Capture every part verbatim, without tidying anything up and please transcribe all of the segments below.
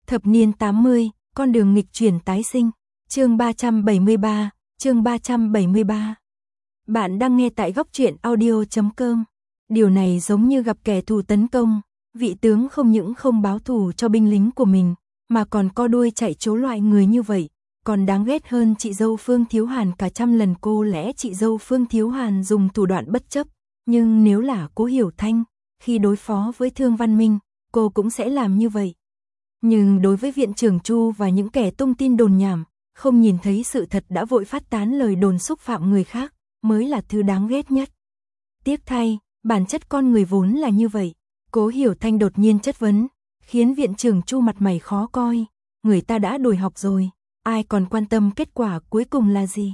Thập niên tám mươi, con đường nghịch chuyển tái sinh. Chương ba trăm bảy mươi ba, chương ba trăm bảy mươi ba. Bạn đang nghe tại góc truyện audio chấm com. Điều này giống như gặp kẻ thù tấn công, vị tướng không những không báo thù cho binh lính của mình, mà còn co đuôi chạy trốn loại người như vậy, còn đáng ghét hơn chị dâu Phương Thiếu Hàn cả trăm lần. Cô lẽ chị dâu Phương Thiếu Hàn dùng thủ đoạn bất chấp, nhưng nếu là Cố Hiểu Thanh, khi đối phó với Thương Văn Minh, cô cũng sẽ làm như vậy. Nhưng đối với viện trưởng Chu và những kẻ tung tin đồn nhảm, không nhìn thấy sự thật đã vội phát tán lời đồn xúc phạm người khác, mới là thứ đáng ghét nhất. Tiếc thay, bản chất con người vốn là như vậy. Cố Hiểu Thanh đột nhiên chất vấn, khiến viện trưởng Chu mặt mày khó coi. Người ta đã đổi học rồi, ai còn quan tâm kết quả cuối cùng là gì?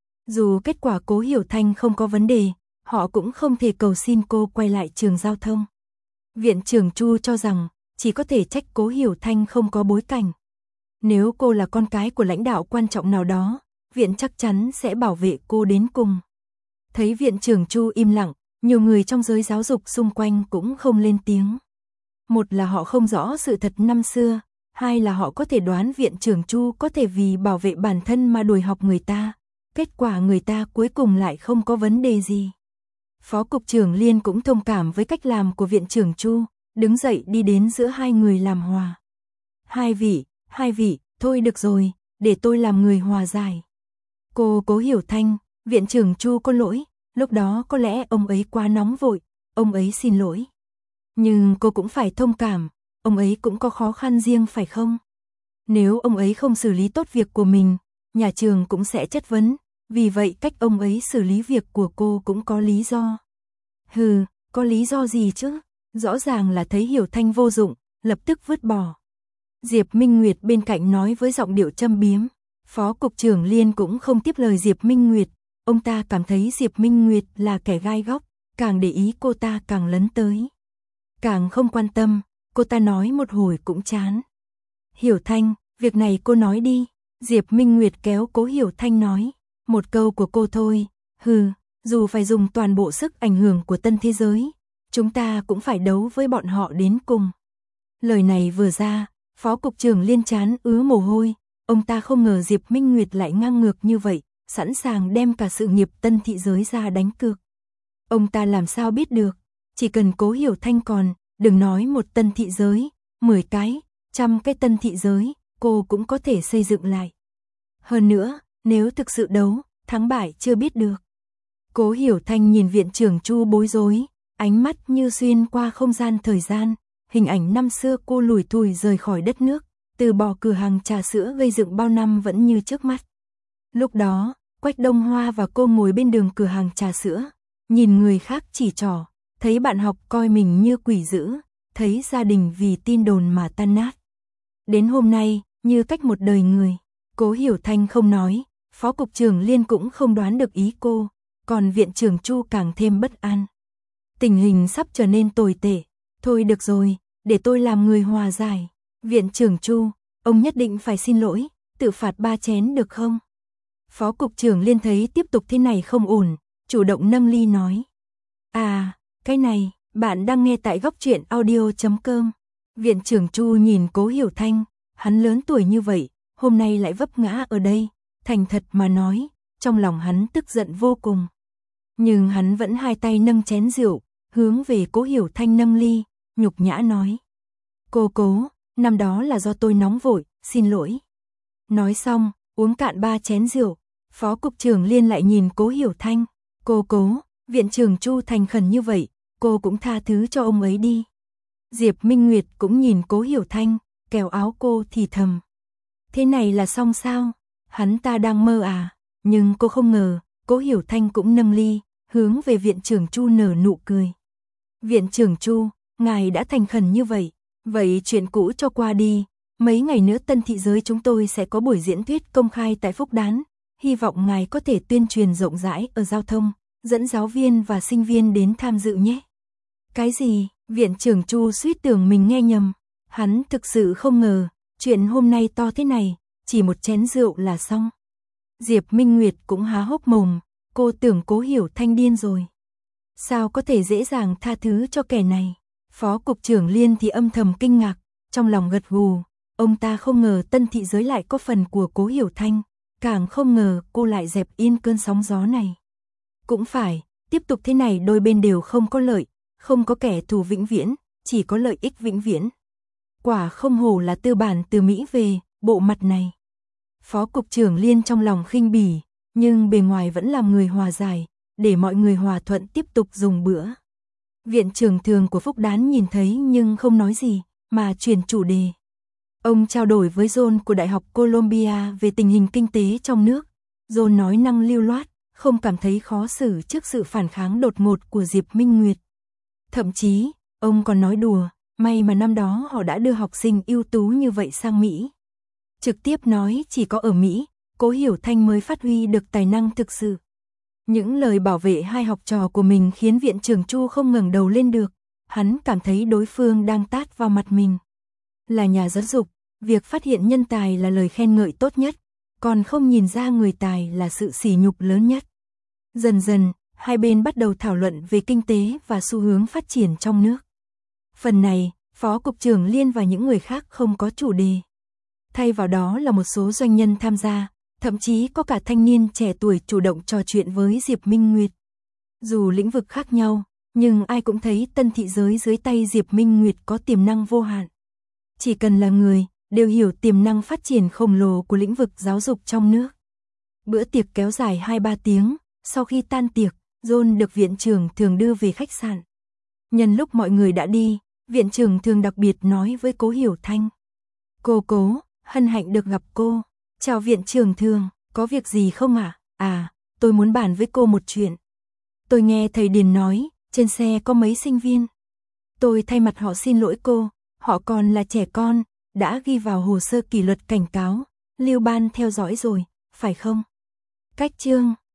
Dù kết quả Cố Hiểu Thanh không có vấn đề, họ cũng không thể cầu xin cô quay lại trường giao thông. Viện trưởng Chu cho rằng, chỉ có thể trách Cố Hiểu Thanh không có bối cảnh. Nếu cô là con cái của lãnh đạo quan trọng nào đó, viện chắc chắn sẽ bảo vệ cô đến cùng. Thấy viện trưởng Chu im lặng, nhiều người trong giới giáo dục xung quanh cũng không lên tiếng. Một là họ không rõ sự thật năm xưa, hai là họ có thể đoán viện trưởng Chu có thể vì bảo vệ bản thân mà đuổi học người ta. Kết quả người ta cuối cùng lại không có vấn đề gì. Phó cục trưởng Liên cũng thông cảm với cách làm của viện trưởng Chu, đứng dậy đi đến giữa hai người làm hòa. Hai vị, hai vị, thôi được rồi, để tôi làm người hòa giải. Cô Cố Hiểu Thanh, viện trưởng Chu có lỗi, lúc đó có lẽ ông ấy quá nóng vội, ông ấy xin lỗi. Nhưng cô cũng phải thông cảm, ông ấy cũng có khó khăn riêng phải không? Nếu ông ấy không xử lý tốt việc của mình, nhà trường cũng sẽ chất vấn, vì vậy cách ông ấy xử lý việc của cô cũng có lý do. Hừ, có lý do gì chứ? Rõ ràng là thấy Hiểu Thanh vô dụng, lập tức vứt bỏ. Diệp Minh Nguyệt bên cạnh nói với giọng điệu châm biếm. Phó cục trưởng Liên cũng không tiếp lời Diệp Minh Nguyệt, ông ta cảm thấy Diệp Minh Nguyệt là kẻ gai góc, càng để ý cô ta càng lấn tới. Càng không quan tâm, cô ta nói một hồi cũng chán. Hiểu Thanh, việc này cô nói đi. Diệp Minh Nguyệt kéo Cố Hiểu Thanh nói. Một câu của cô thôi, hừ, dù phải dùng toàn bộ sức ảnh hưởng của tân thế giới, chúng ta cũng phải đấu với bọn họ đến cùng. Lời này vừa ra, Phó cục trưởng Liên chán ứa mồ hôi, ông ta không ngờ Diệp Minh Nguyệt lại ngang ngược như vậy, sẵn sàng đem cả sự nghiệp tân thị giới ra đánh cược. Ông ta làm sao biết được, chỉ cần Cố Hiểu Thanh còn, đừng nói một tân thị giới, mười cái, trăm cái tân thị giới, cô cũng có thể xây dựng lại. Hơn nữa, nếu thực sự đấu, thắng bại chưa biết được. Cố Hiểu Thanh nhìn viện trưởng Chu bối rối, ánh mắt như xuyên qua không gian thời gian, hình ảnh năm xưa cô lủi thủi rời khỏi đất nước, từ bỏ cửa hàng trà sữa gây dựng bao năm vẫn như trước mắt. Lúc đó, Quách Đông Hoa và cô ngồi bên đường cửa hàng trà sữa, nhìn người khác chỉ trỏ, thấy bạn học coi mình như quỷ dữ, thấy gia đình vì tin đồn mà tan nát. Đến hôm nay, như cách một đời người, Cố Hiểu Thanh không nói, Phó cục trưởng Liên cũng không đoán được ý cô, còn viện trưởng Chu càng thêm bất an. Tình hình sắp trở nên tồi tệ, thôi được rồi, để tôi làm người hòa giải. Viện trưởng Chu, ông nhất định phải xin lỗi, tự phạt ba chén được không? Phó cục trưởng Liên thấy tiếp tục thế này không ổn, chủ động nâng ly nói. À, cái này, bạn đang nghe tại góc truyện audio chấm com. Viện trưởng Chu nhìn Cố Hiểu Thanh, hắn lớn tuổi như vậy, hôm nay lại vấp ngã ở đây, thành thật mà nói, trong lòng hắn tức giận vô cùng. Nhưng hắn vẫn hai tay nâng chén rượu, hướng về Cố Hiểu Thanh nâng ly, nhục nhã nói. Cô Cố, năm đó là do tôi nóng vội, xin lỗi. Nói xong, uống cạn ba chén rượu, Phó cục trưởng Liên lại nhìn Cố Hiểu Thanh. Cô Cố, viện trưởng Chu thành khẩn như vậy, cô cũng tha thứ cho ông ấy đi. Diệp Minh Nguyệt cũng nhìn Cố Hiểu Thanh, kéo áo cô thì thầm. Thế này là xong sao? Hắn ta đang mơ à? Nhưng cô không ngờ, Cố Hiểu Thanh cũng nâng ly, hướng về viện trưởng Chu nở nụ cười. Viện trưởng Chu, ngài đã thành khẩn như vậy, vậy chuyện cũ cho qua đi, mấy ngày nữa tân thị giới chúng tôi sẽ có buổi diễn thuyết công khai tại Phúc Đán, hy vọng ngài có thể tuyên truyền rộng rãi ở giao thông, dẫn giáo viên và sinh viên đến tham dự nhé. Cái gì? Viện trưởng Chu suýt tưởng mình nghe nhầm, hắn thực sự không ngờ, chuyện hôm nay to thế này, chỉ một chén rượu là xong. Diệp Minh Nguyệt cũng há hốc mồm, cô tưởng Cố Hiểu Thanh điên rồi. Sao có thể dễ dàng tha thứ cho kẻ này? Phó cục trưởng Liên thì âm thầm kinh ngạc, trong lòng gật gù, Ông ta không ngờ Tân thị giới lại có phần của Cố Hiểu Thanh, càng không ngờ cô lại dẹp yên cơn sóng gió này. Cũng phải, tiếp tục thế này đôi bên đều không có lợi, không có kẻ thù vĩnh viễn, chỉ có lợi ích vĩnh viễn. Quả không hổ là tư bản từ Mỹ về, bộ mặt này. Phó cục trưởng Liên trong lòng khinh bỉ, nhưng bề ngoài vẫn làm người hòa giải, để mọi người hòa thuận tiếp tục dùng bữa. Viện trưởng thường của Phúc Đán nhìn thấy nhưng không nói gì, mà chuyển chủ đề. Ông trao đổi với John của Đại học Columbia về tình hình kinh tế trong nước. John nói năng lưu loát, không cảm thấy khó xử trước sự phản kháng đột ngột của Diệp Minh Nguyệt. Thậm chí, ông còn nói đùa, may mà năm đó họ đã đưa học sinh ưu tú như vậy sang Mỹ. Trực tiếp nói chỉ có ở Mỹ, Cố Hiểu Thanh mới phát huy được tài năng thực sự. Những lời bảo vệ hai học trò của mình khiến viện trưởng Chu không ngẩng đầu lên được, hắn cảm thấy đối phương đang tát vào mặt mình. Là nhà giáo dục, việc phát hiện nhân tài là lời khen ngợi tốt nhất, còn không nhìn ra người tài là sự sỉ nhục lớn nhất. Dần dần, hai bên bắt đầu thảo luận về kinh tế và xu hướng phát triển trong nước. Phần này, Phó Cục trưởng Liên và những người khác không có chủ đề. Thay vào đó là một số doanh nhân tham gia, thậm chí có cả thanh niên trẻ tuổi chủ động trò chuyện với Diệp Minh Nguyệt. Dù lĩnh vực khác nhau, nhưng ai cũng thấy Tân thị giới dưới tay Diệp Minh Nguyệt có tiềm năng vô hạn. Chỉ cần là người, đều hiểu tiềm năng phát triển khổng lồ của lĩnh vực giáo dục trong nước. Bữa tiệc kéo dài hai ba tiếng, sau khi tan tiệc, John được viện trưởng thường đưa về khách sạn. Nhân lúc mọi người đã đi, viện trưởng thường đặc biệt nói với Cố Hiểu Thanh. Cô Cố, hân hạnh được gặp cô. Chào viện trưởng thường, có việc gì không ạ? À? à, tôi muốn bàn với cô một chuyện. Tôi nghe thầy Điền nói, trên xe có mấy sinh viên. Tôi thay mặt họ xin lỗi cô, họ còn là trẻ con, đã ghi vào hồ sơ kỷ luật cảnh cáo, Lưu Ban theo dõi rồi, phải không? Cách chương